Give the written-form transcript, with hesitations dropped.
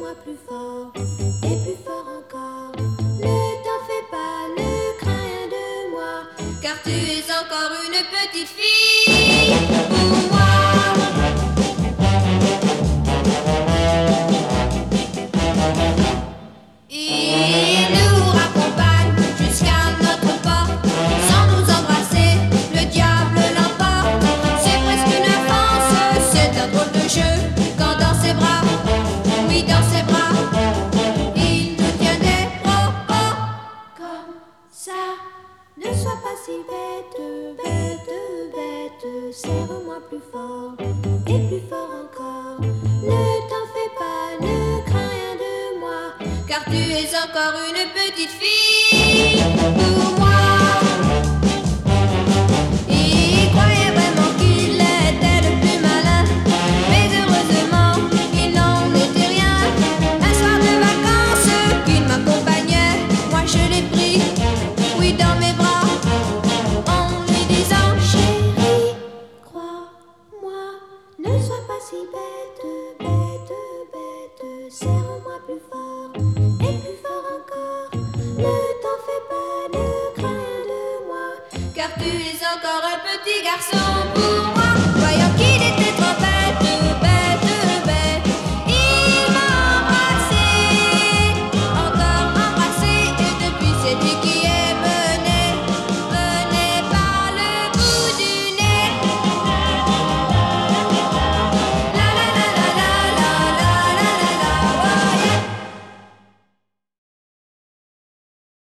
serre-moi plus fort et plus fort encore. Ne t'en fais pas, ne crains rien de moi, car tu es encore une petite fille pour moi. Il nous raccompagne jusqu'à notre porte, sans nous embrasser, le diable l'emporte. C'est presque une offense, c'est un drôle de jeu, quand dans ses bras, oui dans ses bras, il nous tient des propos comme ça. Ne sois pas si bête, bête, bête, serre-moi plus fort et plus fort encore. Ne t'en fais pas, ne crains rien de moi, car tu es encore une petite fille pour moi. Il croyait vraiment qu'il était le plus malin, mais heureusement il n'en était rien. Un soir de vacances qu'il m'accompagnait, moi je l'ai pris, oui dans mes bras, en lui disant chérie, crois-moi, ne sois pas si bête, bête, bête, serre-moi plus fort et plus fort encore. Ne t'en fais pas, ne crains rien de moi, car tu es encore un petit garçon pour moi. Voyant qu'il était trop bête, bête, bête, il m'a embrassé, encore embrassé, et depuis c'est lui qui